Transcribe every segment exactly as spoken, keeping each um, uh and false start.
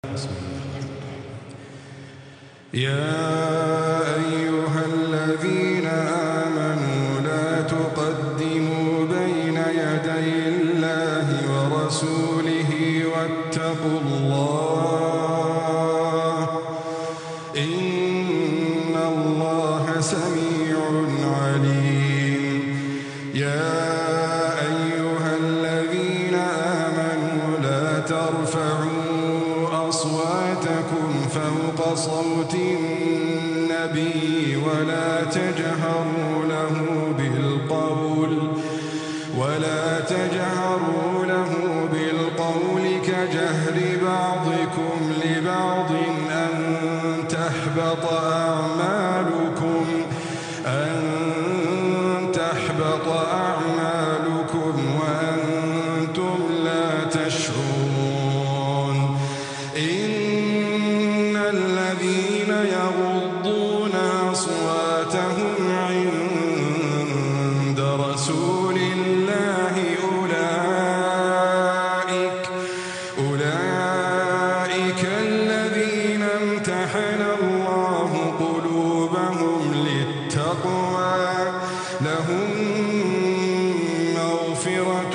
بسم الله الرحمن الرحيم. يا أيها الذين آمنوا لا تقدموا بين يدي الله ورسوله واتقوا الله إن الله سميع عليم. يا أيها الذين آمنوا لا ترفعوا أصواتكم فوق صوت النبي ولا تجهروا له بالقول ولا تجهروا له بالقول كجهر بعضكم لبعض أن تحبط أعمالكم أن تحبط أعمالكم وأنتم لا تشعرون. إن الذين يغضون أصواتهم عند رسول الله أولئك أولئك الذين امتحن الله قلوبهم للتقوى لهم مغفرة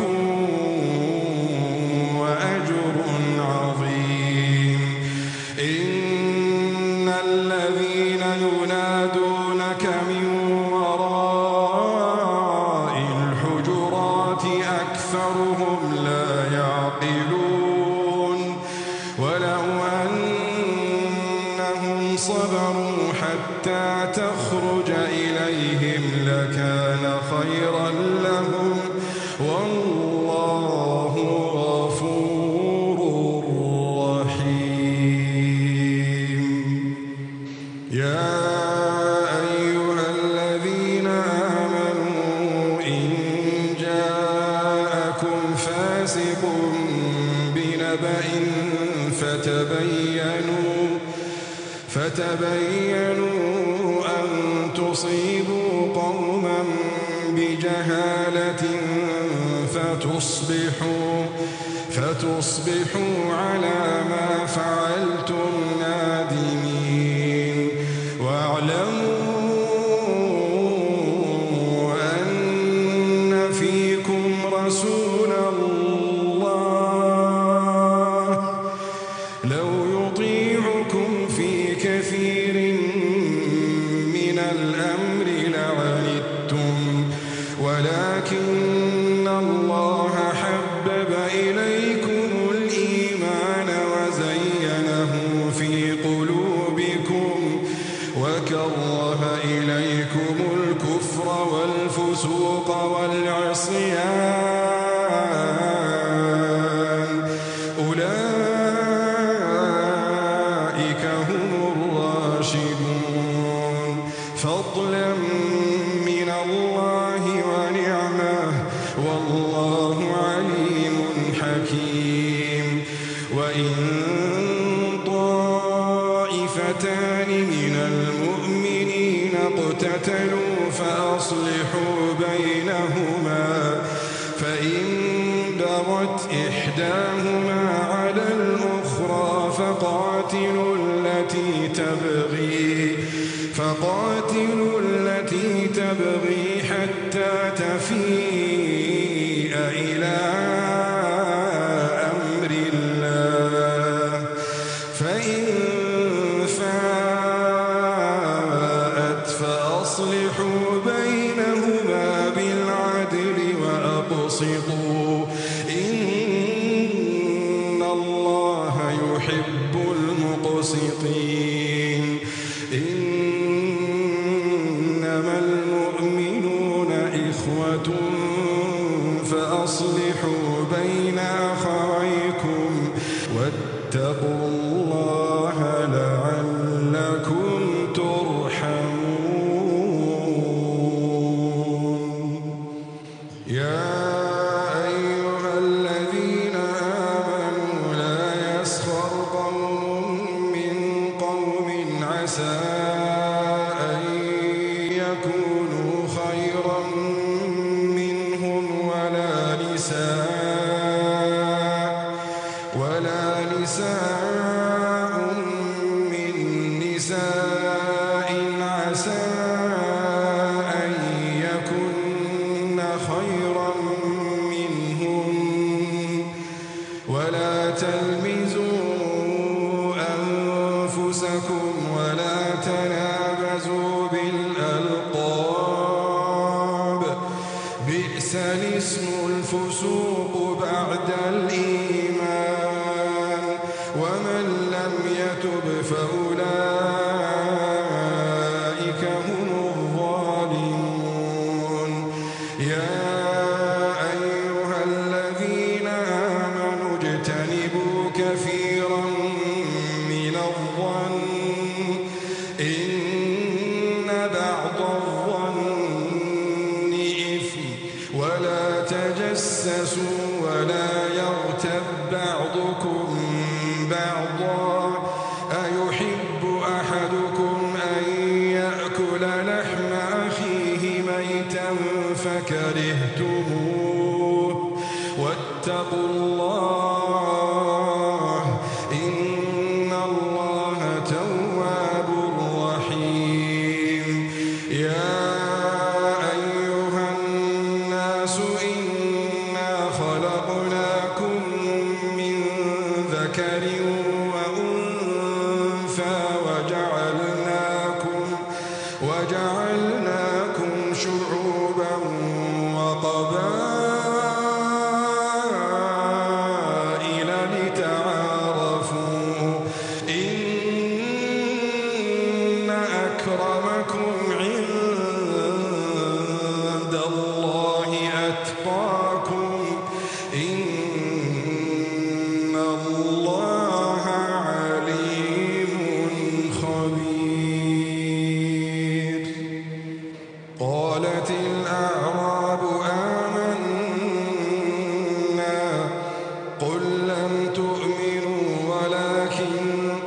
وأجر عظيم. إن الذين ينادونك من وراء الحجرات أكثرهم لا يعقلون. ولو أنهم صبروا حتى تخرج إليهم لكان خيرا لهم والله غفور رحيم. يا أيها الذين آمنوا إن جاءكم فاسق بنبأ فتبينوا فتبينوا أن تصيبوا قوما بجهالة فتصبحوا فتصبحوا على ما فعلتم نادمين. واعلموا أن فيكم رسول الله لو يطيعكم في كثير من الأمر لعنتم ولكن الله حبب إليكم الإيمان وزينه في قلوبكم وكره إليكم الكفر والفسوق والعصيان أولئك هم الراشدون فضلا من الله ونعمه والله عليم حكيم. وإن طائفتان من المؤمنين اقتتلوا فأصلحوا بينهما فإن بغت إحداهما على الأخرى فقاتلوا التي تبغي فقاتلوا التي تبغي حتى تفيء إلى أمر الله فإن فاءت فأصلحوا بينهما بالعدل وأقسطوا إن الله يحب المقسطين. إنما المؤمنون إخوة فأصلحوا بين أخويكم واتقوا الله لعلكم ترحمون. يا أيها الذين آمنوا لا يسخر قوم من قوم عسى أن يكونوا خيرا منهم ولا نساء ولا نساء تنابزوا بالألقاب بئس الاسم الفسوق بعد الإيمان ومن لم يتب فأولئك هم الظالمون يا أيها الذين آمنوا اجتنبوا كثيرا من الظن إن بعض الظن إثم ولا تجسسوا ولا يغتب بعضكم بعضا أيحب أحدكم أن يأكل لحم أخيه ميتا فكرهتموه واتقوا الله إن الله تواب رحيم يا أيها الناس إنا خلقناكم من ذكر وأنثى وجعلناكم وجعلناكم شعوبا وقبائل لتعارفوا إن أكرمكم عند الله أتقاكم إن الله عليم خبير قالت الأعراب آمنا قل لم تؤمنوا ولكن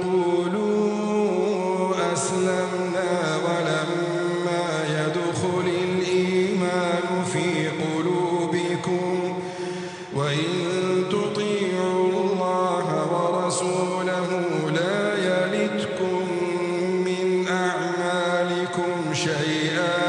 قولوا أسلمنا ولما يدخل الإيمان في قلوبكم وإن تطيعوا الله ورسوله لا يلتكم من أعمالكم شيئا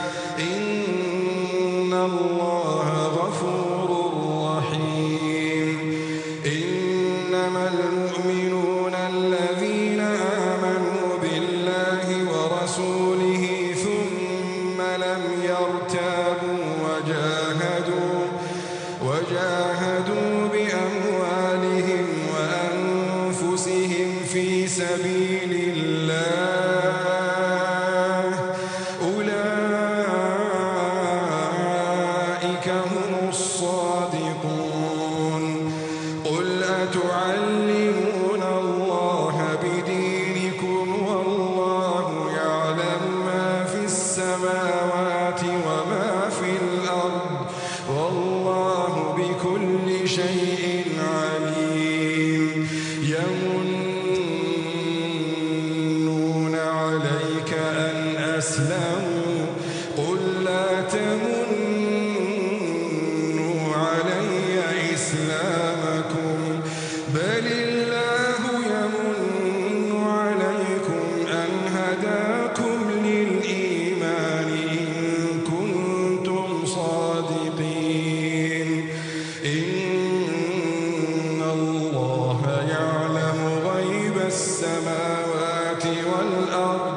إن الله غفور رحيم إنما المؤمنون الذين آمنوا بالله ورسوله ثم لم يرتابوا وجاهدوا وجاهدوا بأموالهم وأنفسهم في سبيل الله أولئك هم الصادقون قل أتعلمون الله بدينكم والله يعلم ما في السماوات وما في الأرض والله بكل شيء عليم يمنون عليك أن أسلموا قل لا تمنوا علي إسلامكم بل الله يمن عليكم أن هداكم للإيمان إن كنتم صادقين إن الله يعلم غيب السماوات والأرض